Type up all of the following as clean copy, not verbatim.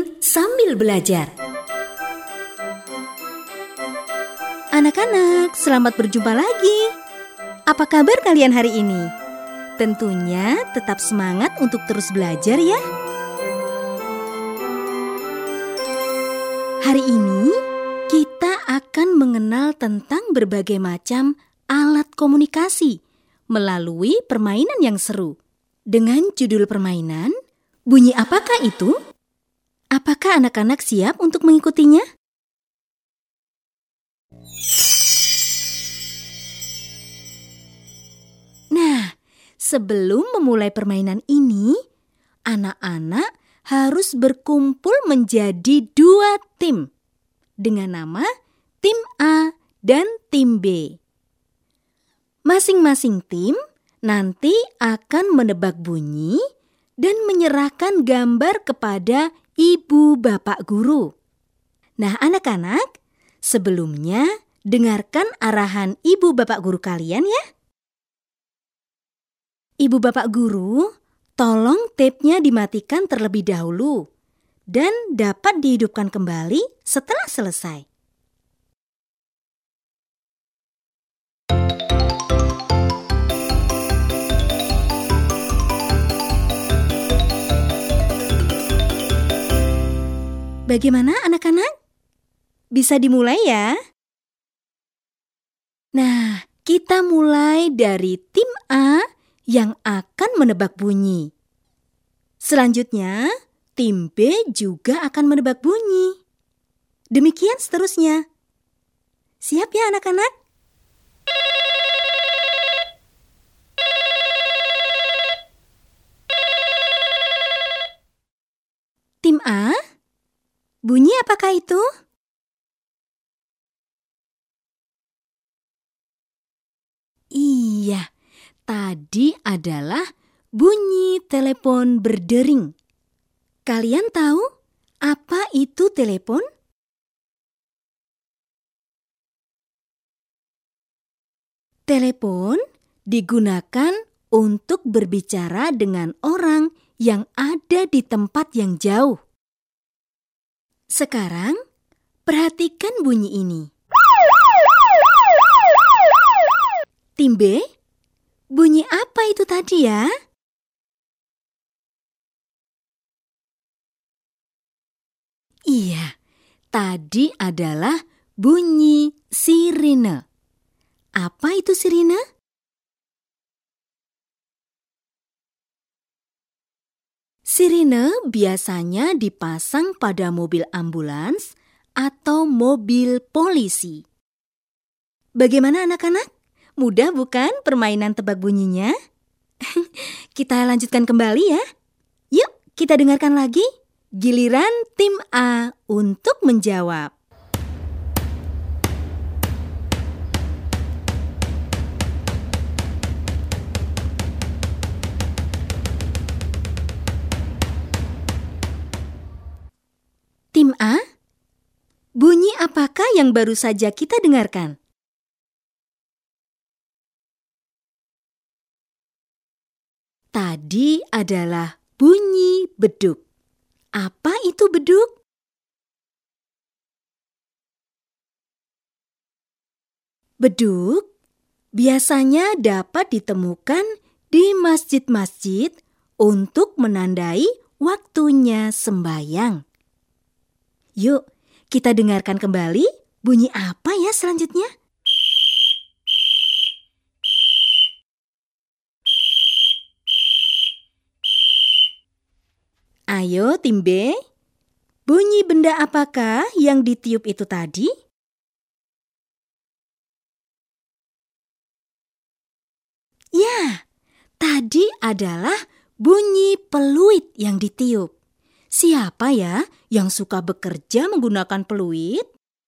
Bermain sambil belajar. Anak-anak, selamat berjumpa lagi. Apa kabar kalian hari ini? Tentunya tetap semangat untuk terus belajar ya. Hari ini kita akan mengenal tentang berbagai macam alat komunikasi melalui permainan yang seru. Dengan judul permainan, bunyi apakah itu? Apakah anak-anak siap untuk mengikutinya? Nah, sebelum memulai permainan ini, anak-anak harus berkumpul menjadi 2 tim dengan nama tim A dan tim B. Masing-masing tim nanti akan menebak bunyi dan menyerahkan gambar kepada ibu bapak guru. Nah, anak-anak, sebelumnya dengarkan arahan ibu bapak guru kalian ya. Ibu bapak guru, tolong tape-nya dimatikan terlebih dahulu dan dapat dihidupkan kembali setelah selesai. Bagaimana anak-anak? Bisa dimulai ya? Nah, kita mulai dari tim A yang akan menebak bunyi. Selanjutnya, tim B juga akan menebak bunyi. Demikian seterusnya. Siap ya anak-anak? Tim A, bunyi apakah itu? Iya, tadi adalah bunyi telepon berdering. Kalian tahu apa itu telepon? Telepon digunakan untuk berbicara dengan orang yang ada di tempat yang jauh. Sekarang, perhatikan bunyi ini. Tim B, bunyi apa itu tadi ya? Iya, tadi adalah bunyi sirine. Apa itu sirine? Sirine biasanya dipasang pada mobil ambulans atau mobil polisi. Bagaimana anak-anak? Mudah bukan permainan tebak bunyinya? Kita lanjutkan kembali ya. Yuk, kita dengarkan lagi. Giliran tim A untuk menjawab. Tim A, bunyi apakah yang baru saja kita dengarkan? Tadi adalah bunyi beduk. Apa itu beduk? Beduk biasanya dapat ditemukan di masjid-masjid untuk menandai waktunya sembahyang. Yuk, kita dengarkan kembali bunyi apa ya selanjutnya? Ayo tim B, bunyi benda apakah yang ditiup itu tadi? Ya, tadi adalah bunyi peluit yang ditiup. Siapa ya yang suka bekerja menggunakan peluit?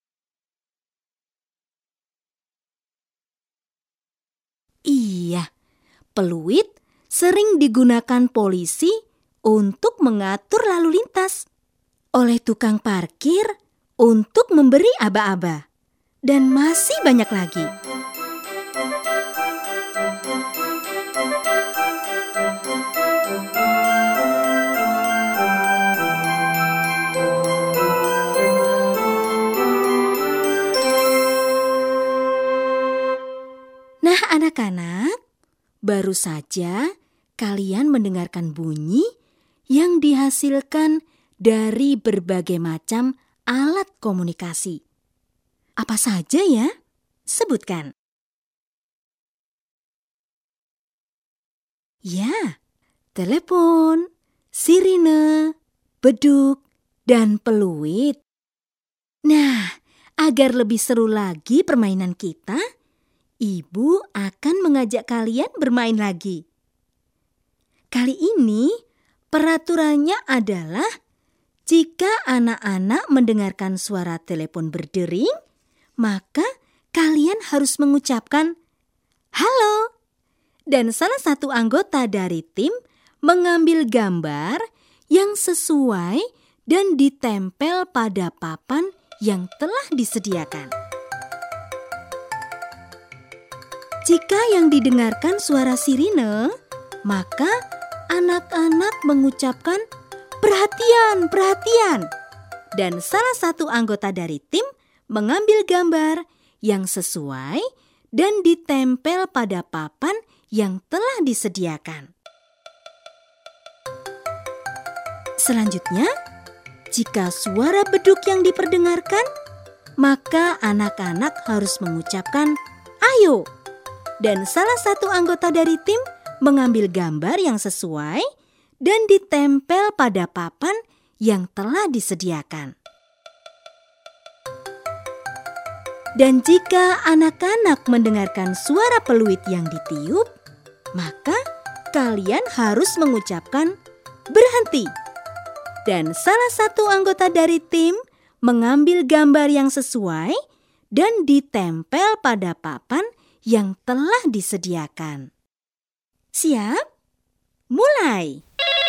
Iya, peluit sering digunakan polisi untuk mengatur lalu lintas, oleh tukang parkir untuk memberi aba-aba, dan masih banyak lagi. Anak-anak, baru saja kalian mendengarkan bunyi yang dihasilkan dari berbagai macam alat komunikasi. Apa saja ya? Sebutkan. Ya, telepon, sirine, beduk, dan peluit. Nah, agar lebih seru lagi permainan kita, Ibu akan mengajak kalian bermain lagi. Kali ini, peraturannya adalah jika anak-anak mendengarkan suara telepon berdering, maka kalian harus mengucapkan "halo". Dan salah satu anggota dari tim mengambil gambar yang sesuai dan ditempel pada papan yang telah disediakan. Jika yang didengarkan suara sirine, maka anak-anak mengucapkan "perhatian, perhatian". Dan salah satu anggota dari tim mengambil gambar yang sesuai dan ditempel pada papan yang telah disediakan. Selanjutnya, jika suara beduk yang diperdengarkan, maka anak-anak harus mengucapkan "ayo". Dan salah satu anggota dari tim mengambil gambar yang sesuai dan ditempel pada papan yang telah disediakan. Dan jika anak-anak mendengarkan suara peluit yang ditiup, maka kalian harus mengucapkan "berhenti". Dan salah satu anggota dari tim mengambil gambar yang sesuai dan ditempel pada papan yang telah disediakan. Siap? Mulai!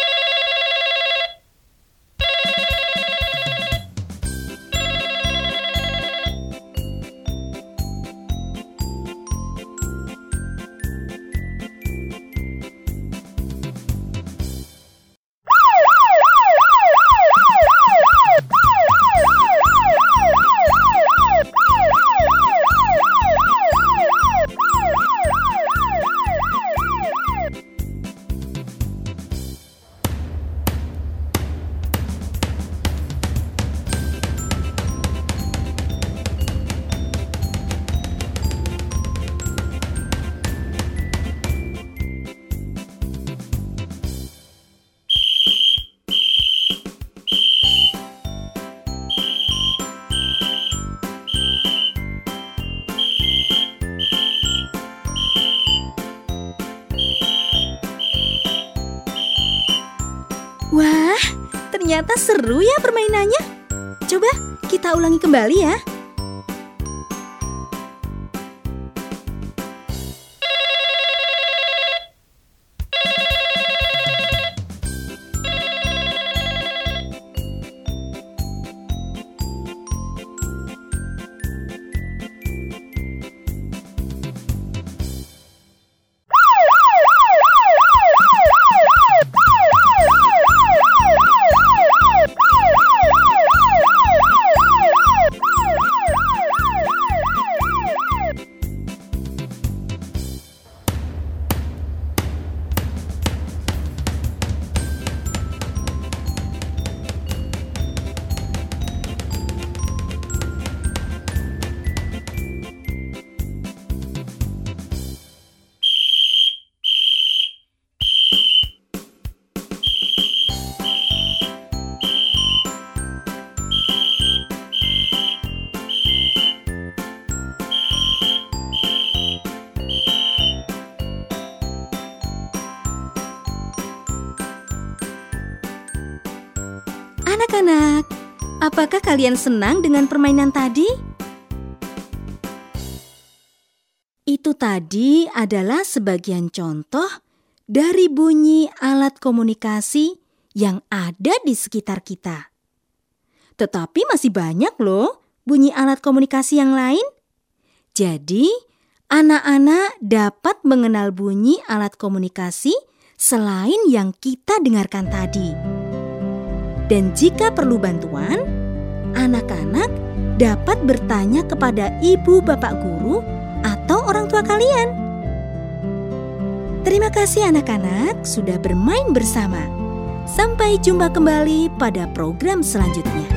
Wah, ternyata seru ya permainannya. Coba kita ulangi kembali ya. Anak-anak, apakah kalian senang dengan permainan tadi? Itu tadi adalah sebagian contoh dari bunyi alat komunikasi yang ada di sekitar kita. Tetapi masih banyak loh bunyi alat komunikasi yang lain. Jadi, anak-anak dapat mengenal bunyi alat komunikasi selain yang kita dengarkan tadi. Dan jika perlu bantuan, anak-anak dapat bertanya kepada ibu bapak guru atau orang tua kalian. Terima kasih anak-anak sudah bermain bersama. Sampai jumpa kembali pada program selanjutnya.